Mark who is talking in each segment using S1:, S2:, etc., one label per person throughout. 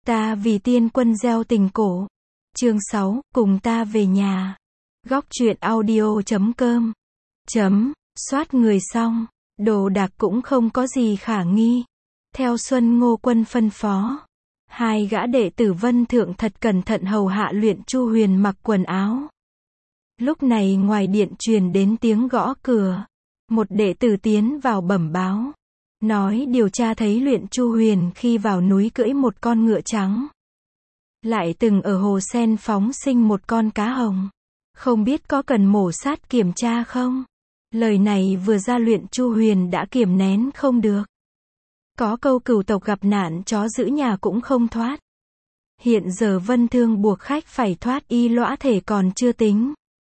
S1: Ta vì tiên quân gieo tình cổ. Chương 6, cùng ta về nhà. Góc truyện audio.com. Soát người xong, đồ đạc cũng không có gì khả nghi. Theo Xuân Ngô Quân phân phó, hai gã đệ tử Vân Thượng thật cẩn thận hầu hạ Luyện Chu Huyền mặc quần áo. Lúc này ngoài điện truyền đến tiếng gõ cửa. Một đệ tử tiến vào bẩm báo. Nói điều tra thấy Luyện Chu Huyền khi vào núi cưỡi một con ngựa trắng. Lại từng ở hồ sen phóng sinh một con cá hồng. Không biết có cần mổ sát kiểm tra không? Lời này vừa ra Luyện Chu Huyền đã kiềm nén không được. Có câu cửu tộc gặp nạn chó giữ nhà cũng không thoát. Hiện giờ Vân Thương buộc khách phải thoát y lõa thể còn chưa tính.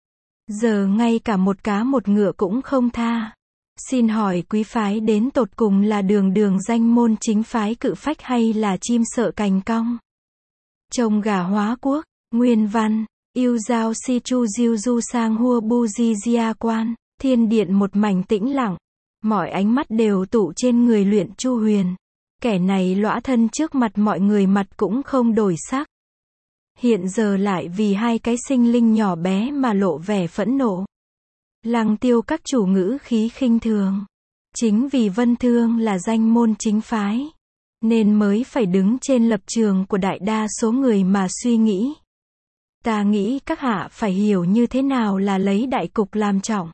S1: Giờ ngay cả một cá một ngựa cũng không tha. Xin hỏi quý phái đến tột cùng là đường đường danh môn chính phái cự phách hay là chim sợ cành cong? Trông gà hóa quốc, nguyên văn, yêu giao si chu diêu du sang hua bu di gia quan, thiên điện một mảnh tĩnh lặng. Mọi ánh mắt đều tụ trên người Luyện Chu Huyền. Kẻ này lõa thân trước mặt mọi người mặt cũng không đổi sắc. Hiện giờ lại vì hai cái sinh linh nhỏ bé mà lộ vẻ phẫn nộ. Lăng Tiêu các chủ ngữ khí khinh thường. Chính vì Vân Thương là danh môn chính phái, nên mới phải đứng trên lập trường của đại đa số người mà suy nghĩ. Ta nghĩ các hạ phải hiểu như thế nào là lấy đại cục làm trọng.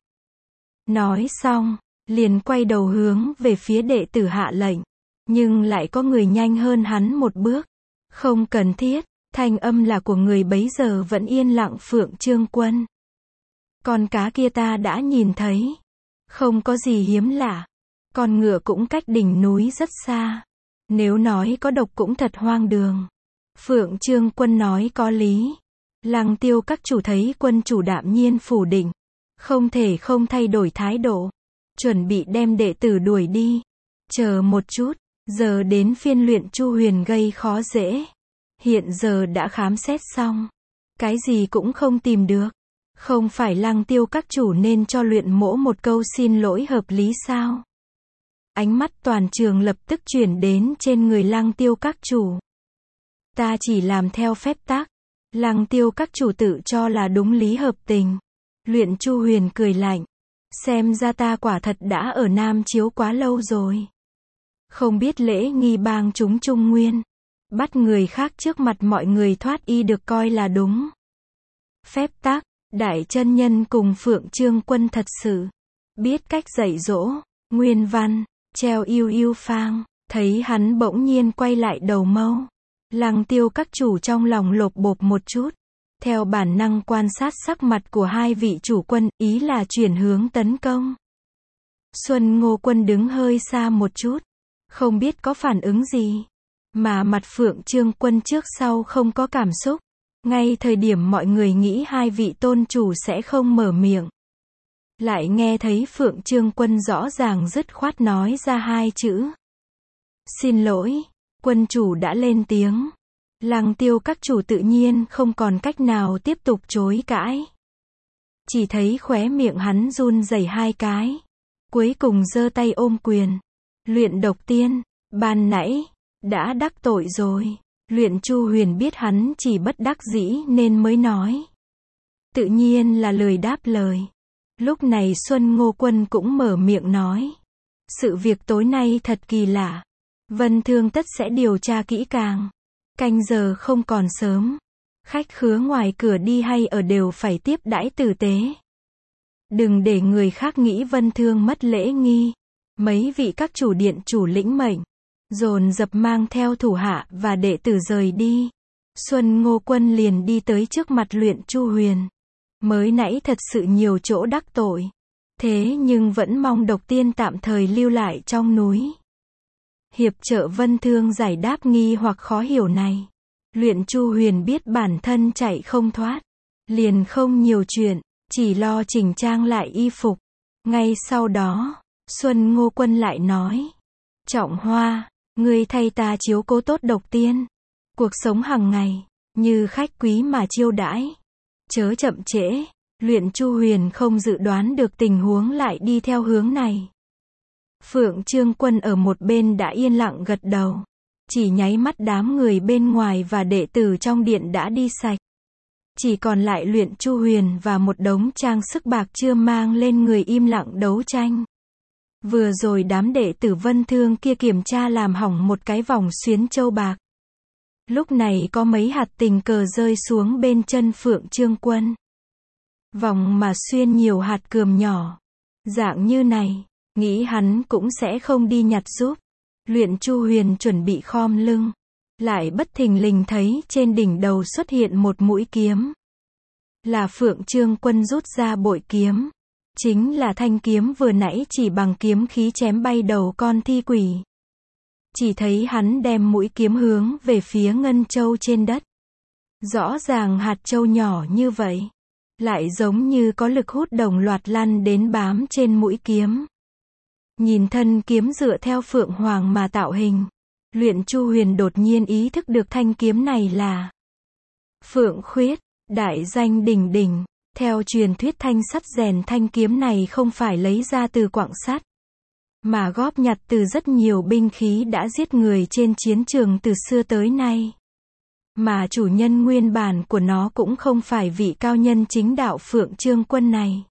S1: Nói xong, liền quay đầu hướng về phía đệ tử hạ lệnh. Nhưng lại có người nhanh hơn hắn một bước. Không cần thiết, thanh âm là của người bấy giờ vẫn yên lặng Phượng Trương Quân. Con cá kia ta đã nhìn thấy. Không có gì hiếm lạ. Con ngựa cũng cách đỉnh núi rất xa. Nếu nói có độc cũng thật hoang đường. Phượng Trương Quân nói có lý. Lăng Tiêu các chủ thấy quân chủ đạm nhiên phủ định. Không thể không thay đổi thái độ. Chuẩn bị đem đệ tử đuổi đi. Chờ một chút, giờ đến phiên Luyện Chu Huyền gây khó dễ. Hiện giờ đã khám xét xong. Cái gì cũng không tìm được. Không phải Lăng Tiêu các chủ nên cho Luyện Mỗ một câu xin lỗi hợp lý sao? Ánh mắt toàn trường lập tức chuyển đến trên người Lăng Tiêu các chủ. Ta chỉ làm theo phép tắc. Lăng Tiêu các chủ tự cho là đúng lý hợp tình. Luyện Chu Huyền cười lạnh. Xem ra ta quả thật đã ở Nam Chiếu quá lâu rồi. Không biết lễ nghi bang chúng Trung Nguyên. Bắt người khác trước mặt mọi người thoát y được coi là đúng. Phép tắc, Đại chân nhân cùng Phượng Trương Quân thật sự biết cách dạy dỗ. Nguyên văn, treo yêu yêu phang. Thấy hắn bỗng nhiên quay lại đầu mâu. Lăng Tiêu các chủ trong lòng lột bột một chút. Theo bản năng quan sát sắc mặt của hai vị chủ quân, ý là chuyển hướng tấn công. Xuân Ngô Quân đứng hơi xa một chút. Không biết có phản ứng gì. Mà mặt Phượng Trương Quân trước sau không có cảm xúc. Ngay thời điểm mọi người nghĩ hai vị tôn chủ sẽ không mở miệng. Lại nghe thấy Phượng Trương Quân rõ ràng dứt khoát nói ra hai chữ. Xin lỗi, quân chủ đã lên tiếng. Lăng Tiêu các chủ tự nhiên không còn cách nào tiếp tục chối cãi. Chỉ thấy khóe miệng hắn run rẩy hai cái. Cuối cùng giơ tay ôm quyền. Luyện Độc Tiên, ban nãy đã đắc tội rồi. Luyện Chu Huyền biết hắn chỉ bất đắc dĩ nên mới nói. Tự nhiên là lời đáp lời. Lúc này Xuân Ngô Quân cũng mở miệng nói. Sự việc tối nay thật kỳ lạ. Vân Thương tất sẽ điều tra kỹ càng. Canh giờ không còn sớm. Khách khứa ngoài cửa đi hay ở đều phải tiếp đãi tử tế. Đừng để người khác nghĩ Vân Thương mất lễ nghi. Mấy vị các chủ điện chủ lĩnh mệnh. Dồn dập mang theo thủ hạ và đệ tử rời đi. Xuân Ngô Quân liền đi tới trước mặt Luyện Chu Huyền. Mới nãy thật sự nhiều chỗ đắc tội. Thế nhưng vẫn mong Độc Tiên tạm thời lưu lại trong núi. Hiệp trợ Vân Thương giải đáp nghi hoặc khó hiểu này. Luyện Chu Huyền biết bản thân chạy không thoát. Liền không nhiều chuyện, chỉ lo chỉnh trang lại y phục. Ngay sau đó, Xuân Ngô Quân lại nói. Trọng Hoa, ngươi thay ta chiếu cố tốt Độc Tiên. Cuộc sống hàng ngày, như khách quý mà chiêu đãi. Chớ chậm trễ. Luyện Chu Huyền không dự đoán được tình huống lại đi theo hướng này. Phượng Trương Quân ở một bên đã yên lặng gật đầu. Chỉ nháy mắt đám người bên ngoài và đệ tử trong điện đã đi sạch. Chỉ còn lại Luyện Chu Huyền và một đống trang sức bạc chưa mang lên người im lặng đấu tranh. Vừa rồi đám đệ tử Vân Thương kia kiểm tra làm hỏng một cái vòng xuyến châu bạc. Lúc này có mấy hạt tình cờ rơi xuống bên chân Phượng Trương Quân. Vòng mà xuyên nhiều hạt cườm nhỏ. Dạng như này, nghĩ hắn cũng sẽ không đi nhặt giúp. Luyện Chu Huyền chuẩn bị khom lưng. Lại bất thình lình thấy trên đỉnh đầu xuất hiện một mũi kiếm. Là Phượng Trương Quân rút ra bội kiếm. Chính là thanh kiếm vừa nãy chỉ bằng kiếm khí chém bay đầu con thi quỷ. Chỉ thấy hắn đem mũi kiếm hướng về phía ngân châu trên đất. Rõ ràng hạt châu nhỏ như vậy. Lại giống như có lực hút đồng loạt lăn đến bám trên mũi kiếm. Nhìn thân kiếm dựa theo Phượng Hoàng mà tạo hình. Luyện Chu Huyền đột nhiên ý thức được thanh kiếm này là Phượng Khuyết, đại danh đỉnh đỉnh. Theo truyền thuyết thanh sắt rèn thanh kiếm này không phải lấy ra từ quặng sắt, mà góp nhặt từ rất nhiều binh khí đã giết người trên chiến trường từ xưa tới nay. Mà chủ nhân nguyên bản của nó cũng không phải vị cao nhân chính đạo Phượng Trương Quân này.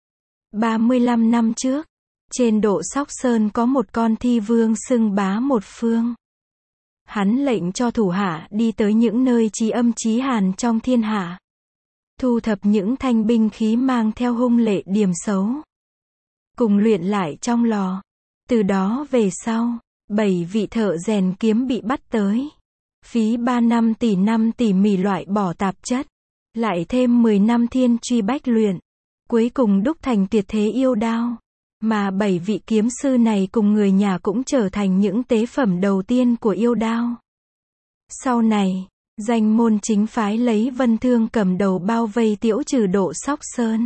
S1: 35 năm trước, trên Độ Sóc Sơn có một con thi vương xưng bá một phương. Hắn lệnh cho thủ hạ đi tới những nơi chí âm chí hàn trong thiên hạ. Thu thập những thanh binh khí mang theo hung lệ điểm xấu. Cùng luyện lại trong lò. Từ đó về sau, 7 vị thợ rèn kiếm bị bắt tới. Phí 3 năm tỉ mỉ loại bỏ tạp chất. Lại thêm 10 năm thiên truy bách luyện. Cuối cùng đúc thành tuyệt thế yêu đao. Mà 7 vị kiếm sư này cùng người nhà cũng trở thành những tế phẩm đầu tiên của yêu đao. Sau này, danh môn chính phái lấy Vân Thương cầm đầu bao vây tiễu trừ Độ Sóc Sơn.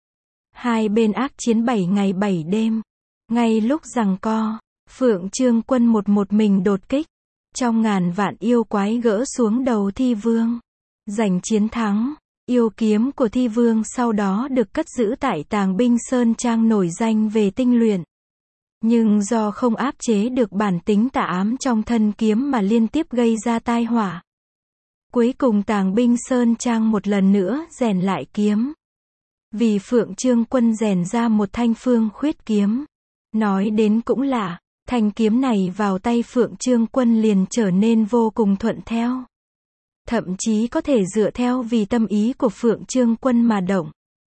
S1: Hai bên ác chiến 7 ngày 7 đêm. Ngay lúc giằng co, Phượng Trương Quân một mình đột kích. Trong ngàn vạn yêu quái gỡ xuống đầu thi vương. Giành chiến thắng. Yêu kiếm của thi vương sau đó được cất giữ tại Tàng Binh Sơn Trang nổi danh về tinh luyện. Nhưng do không áp chế được bản tính tà ám trong thân kiếm mà liên tiếp gây ra tai họa. Cuối cùng Tàng Binh Sơn Trang một lần nữa rèn lại kiếm. Vì Phượng Trương Quân rèn ra một thanh Phương Khuyết kiếm. Nói đến cũng lạ, thanh kiếm này vào tay Phượng Trương Quân liền trở nên vô cùng thuận theo. Thậm chí có thể dựa theo vì tâm ý của Phượng Trương Quân mà động.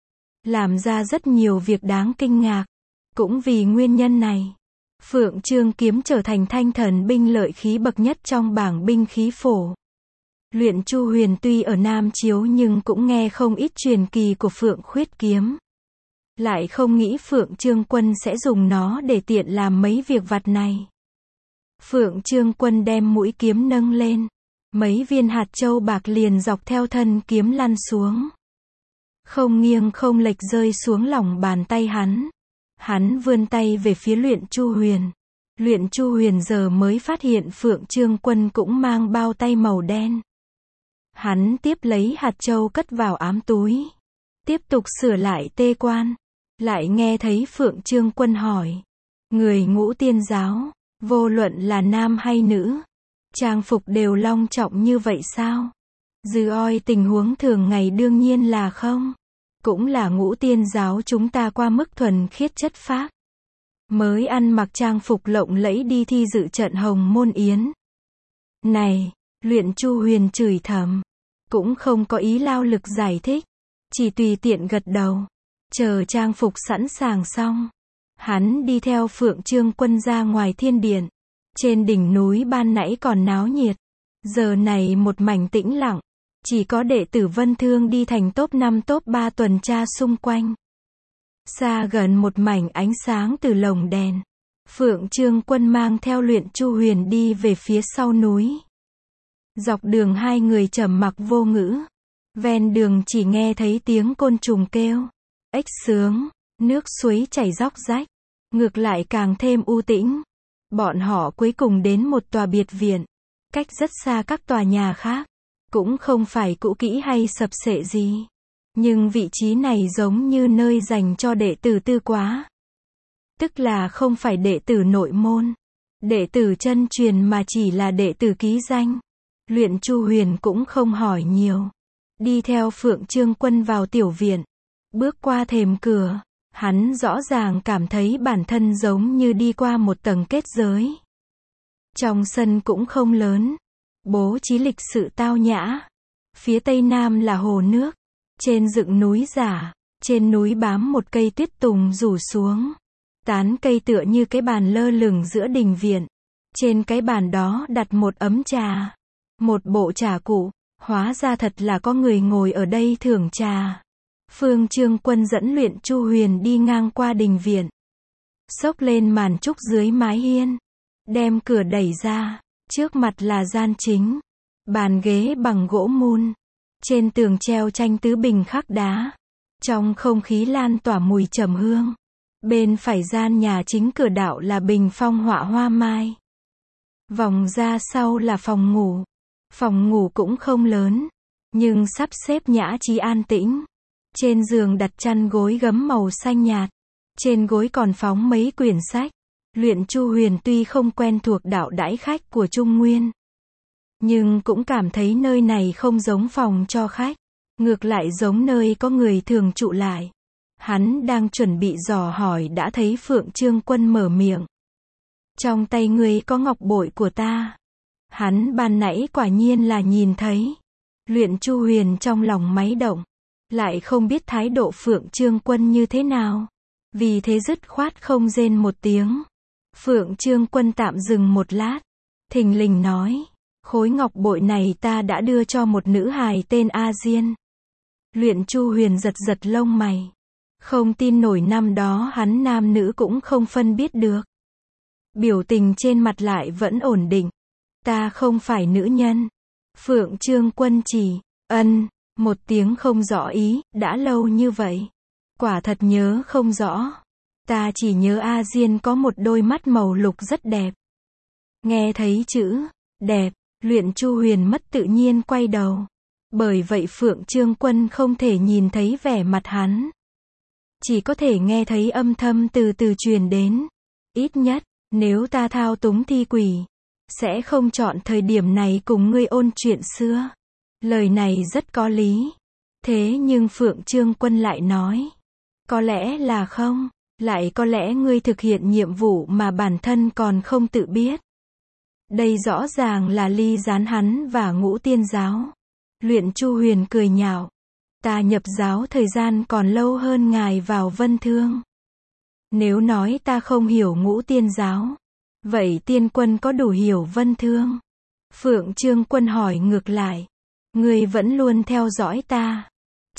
S1: Làm ra rất nhiều việc đáng kinh ngạc. Cũng vì nguyên nhân này, Phượng Trương kiếm trở thành thanh thần binh lợi khí bậc nhất trong bảng binh khí phổ. Luyện Chu Huyền tuy ở Nam Chiếu nhưng cũng nghe không ít truyền kỳ của Phượng Khuyết kiếm. Lại không nghĩ Phượng Trương Quân sẽ dùng nó để tiện làm mấy việc vặt này. Phượng Trương Quân đem mũi kiếm nâng lên. Mấy viên hạt châu bạc liền dọc theo thân kiếm lăn xuống. Không nghiêng không lệch rơi xuống lòng bàn tay hắn. Hắn vươn tay về phía Luyện Chu Huyền. Luyện Chu Huyền giờ mới phát hiện Phượng Trương Quân cũng mang bao tay màu đen. Hắn tiếp lấy hạt châu cất vào ám túi. Tiếp tục sửa lại tê quan. Lại nghe thấy Phượng Trương Quân hỏi. Người Ngũ Tiên giáo, vô luận là nam hay nữ, trang phục đều long trọng như vậy sao? Dư oi tình huống thường ngày đương nhiên là không. Cũng là Ngũ Tiên giáo chúng ta qua mức thuần khiết chất phác. Mới ăn mặc trang phục lộng lẫy đi thi dự trận Hồng Môn Yến. Này, Luyện Chu Huyền chửi thầm. Cũng không có ý lao lực giải thích. Chỉ tùy tiện gật đầu. Chờ trang phục sẵn sàng xong. Hắn đi theo Phượng Trương Quân ra ngoài thiên điện. Trên đỉnh núi ban nãy còn náo nhiệt. Giờ này một mảnh tĩnh lặng. Chỉ có đệ tử Vân Thương đi thành top 5 top 3 tuần tra xung quanh. Xa gần một mảnh ánh sáng từ lồng đèn. Phượng Trương Quân mang theo Luyện Chu Huyền đi về phía sau núi. Dọc đường hai người trầm mặc vô ngữ. Ven đường chỉ nghe thấy tiếng côn trùng kêu. Ếch sướng, nước suối chảy róc rách. Ngược lại càng thêm u tĩnh. Bọn họ cuối cùng đến một tòa biệt viện. Cách rất xa các tòa nhà khác. Cũng không phải cũ kỹ hay sập xệ gì. Nhưng vị trí này giống như nơi dành cho đệ tử tư quá. Tức là không phải đệ tử nội môn. Đệ tử chân truyền mà chỉ là đệ tử ký danh. Luyện Chu Huyền cũng không hỏi nhiều. Đi theo Phượng Trương Quân vào tiểu viện. Bước qua thềm cửa, hắn rõ ràng cảm thấy bản thân giống như đi qua một tầng kết giới. Trong sân cũng không lớn, bố trí lịch sự tao nhã. Phía tây nam là hồ nước, trên dựng núi giả, trên núi bám một cây tuyết tùng rủ xuống. Tán cây tựa như cái bàn lơ lửng giữa đình viện. Trên cái bàn đó đặt một ấm trà, một bộ trà cụ, hóa ra thật là có người ngồi ở đây thưởng trà. Phương Trương Quân dẫn Luyện Chu Huyền đi ngang qua đình viện. Xốc lên màn trúc dưới mái hiên, đem cửa đẩy ra, trước mặt là gian chính. Bàn ghế bằng gỗ mun, trên tường treo tranh tứ bình khắc đá. Trong không khí lan tỏa mùi trầm hương. Bên phải gian nhà chính cửa đạo là bình phong họa hoa mai. Vòng ra sau là phòng ngủ. Phòng ngủ cũng không lớn, nhưng sắp xếp nhã trí an tĩnh. Trên giường đặt chăn gối gấm màu xanh nhạt. Trên gối còn phóng mấy quyển sách. Luyện Chu Huyền tuy không quen thuộc đạo đãi khách của Trung Nguyên, nhưng cũng cảm thấy nơi này không giống phòng cho khách. Ngược lại giống nơi có người thường trụ lại. Hắn đang chuẩn bị dò hỏi đã thấy Phượng Trương Quân mở miệng. Trong tay ngươi có ngọc bội của ta. Hắn ban nãy quả nhiên là nhìn thấy. Luyện Chu Huyền trong lòng máy động. Lại không biết thái độ Phượng Trương Quân như thế nào. Vì thế dứt khoát không rên một tiếng. Phượng Trương Quân tạm dừng một lát. Thình lình nói. Khối ngọc bội này ta đã đưa cho một nữ hài tên A Diên. Luyện Chu Huyền giật giật lông mày. Không tin nổi năm đó hắn nam nữ cũng không phân biết được. Biểu tình trên mặt lại vẫn ổn định. Ta không phải nữ nhân. Phượng Trương Quân chỉ, một tiếng không rõ ý, đã lâu như vậy. Quả thật nhớ không rõ. Ta chỉ nhớ A Diên có một đôi mắt màu lục rất đẹp. Nghe thấy chữ, đẹp, Luyện Chu Huyền mất tự nhiên quay đầu. Bởi vậy Phượng Trương Quân không thể nhìn thấy vẻ mặt hắn. Chỉ có thể nghe thấy âm thầm từ từ truyền đến. Ít nhất, nếu ta thao túng thi quỷ, sẽ không chọn thời điểm này cùng ngươi ôn chuyện xưa. Lời này rất có lý. Thế nhưng Phượng Trương Quân lại nói. Có lẽ là không, lại có lẽ ngươi thực hiện nhiệm vụ mà bản thân còn không tự biết. Đây rõ ràng là ly gián hắn và Ngũ Tiên giáo. Luyện Chu Huyền cười nhạo. Ta nhập giáo thời gian còn lâu hơn ngài vào Vân Thương. Nếu nói ta không hiểu Ngũ Tiên giáo, vậy Tiên Quân có đủ hiểu Vân Thương? Phượng Trương Quân hỏi ngược lại. Ngươi vẫn luôn theo dõi ta.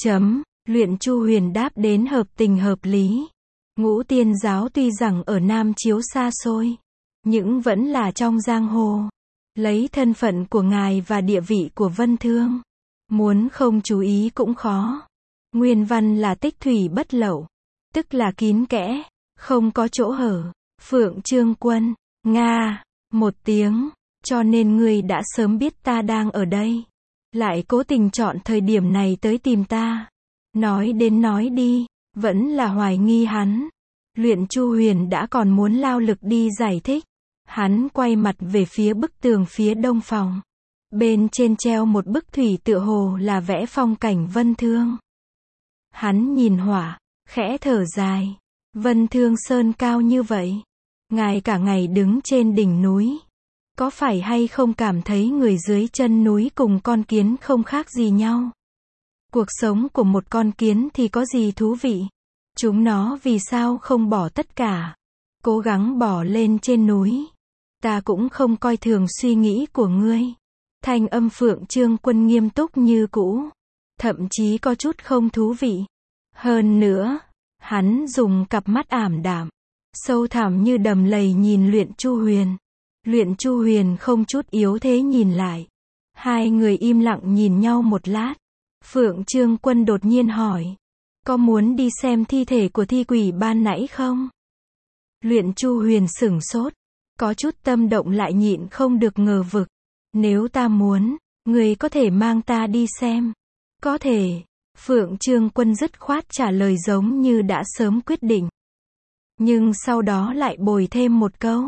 S1: Luyện Chu Huyền đáp đến hợp tình hợp lý. Ngũ Tiên giáo tuy rằng ở Nam Chiếu xa xôi, nhưng vẫn là trong giang hồ. Lấy thân phận của ngài và địa vị của Vân Thương, muốn không chú ý cũng khó. Nguyên văn là tích thủy bất lậu, tức là kín kẽ, không có chỗ hở. Phượng Trương Quân, nga, một tiếng, cho nên ngươi đã sớm biết ta đang ở đây. Lại cố tình chọn thời điểm này tới tìm ta. Nói đến nói đi, vẫn là hoài nghi hắn. Luyện Chu Huyền đã còn muốn lao lực đi giải thích. Hắn quay mặt về phía bức tường phía đông phòng. Bên trên treo một bức thủy tựa hồ là vẽ phong cảnh Vân Thương. Hắn nhìn họa, khẽ thở dài. Vân Thương sơn cao như vậy. Ngài cả ngày đứng trên đỉnh núi. Có phải hay không cảm thấy người dưới chân núi cùng con kiến không khác gì nhau? Cuộc sống của một con kiến thì có gì thú vị? Chúng nó vì sao không bỏ tất cả? Cố gắng bỏ lên trên núi. Ta cũng không coi thường suy nghĩ của ngươi. Thanh âm Phượng Trương Quân nghiêm túc như cũ. Thậm chí có chút không thú vị. Hơn nữa, hắn dùng cặp mắt ảm đạm, sâu thẳm như đầm lầy nhìn Luyện Chu Huyền. Luyện Chu Huyền không chút yếu thế nhìn lại. Hai người im lặng nhìn nhau một lát. Phượng Trương Quân đột nhiên hỏi. Có muốn đi xem thi thể của thi quỷ ban nãy không? Luyện Chu Huyền sửng sốt. Có chút tâm động lại nhịn không được ngờ vực. Nếu ta muốn, người có thể mang ta đi xem. Có thể. Phượng Trương Quân dứt khoát trả lời giống như đã sớm quyết định. Nhưng sau đó lại bồi thêm một câu.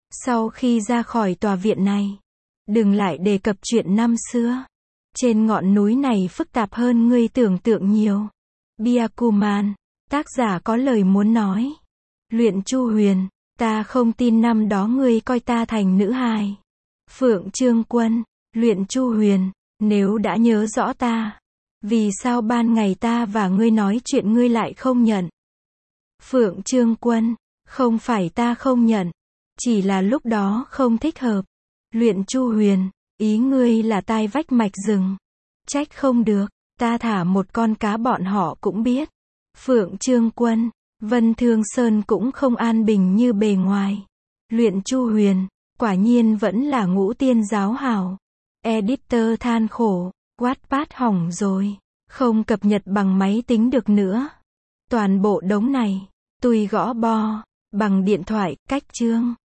S1: Sau khi ra khỏi tòa viện này, đừng lại đề cập chuyện năm xưa. Trên ngọn núi này phức tạp hơn ngươi tưởng tượng nhiều. Byakuman, tác giả có lời muốn nói. Luyện Chu Huyền, ta không tin năm đó ngươi coi ta thành nữ hài. Phượng Trương Quân, Luyện Chu Huyền, nếu đã nhớ rõ ta, vì sao ban ngày ta và ngươi nói chuyện ngươi lại không nhận? Phượng Trương Quân, không phải ta không nhận, chỉ là lúc đó không thích hợp. Luyện Chu Huyền, ý ngươi là tai vách mạch rừng. Trách không được, ta thả một con cá bọn họ cũng biết. Phượng Trương Quân, Vân Thương Sơn cũng không an bình như bề ngoài. Luyện Chu Huyền, quả nhiên vẫn là ngũ tiên giáo hảo. Editor than khổ, Wattpad hỏng rồi, không cập nhật bằng máy tính được nữa. Toàn bộ đống này, tùy gõ bo, bằng điện thoại, cách chương.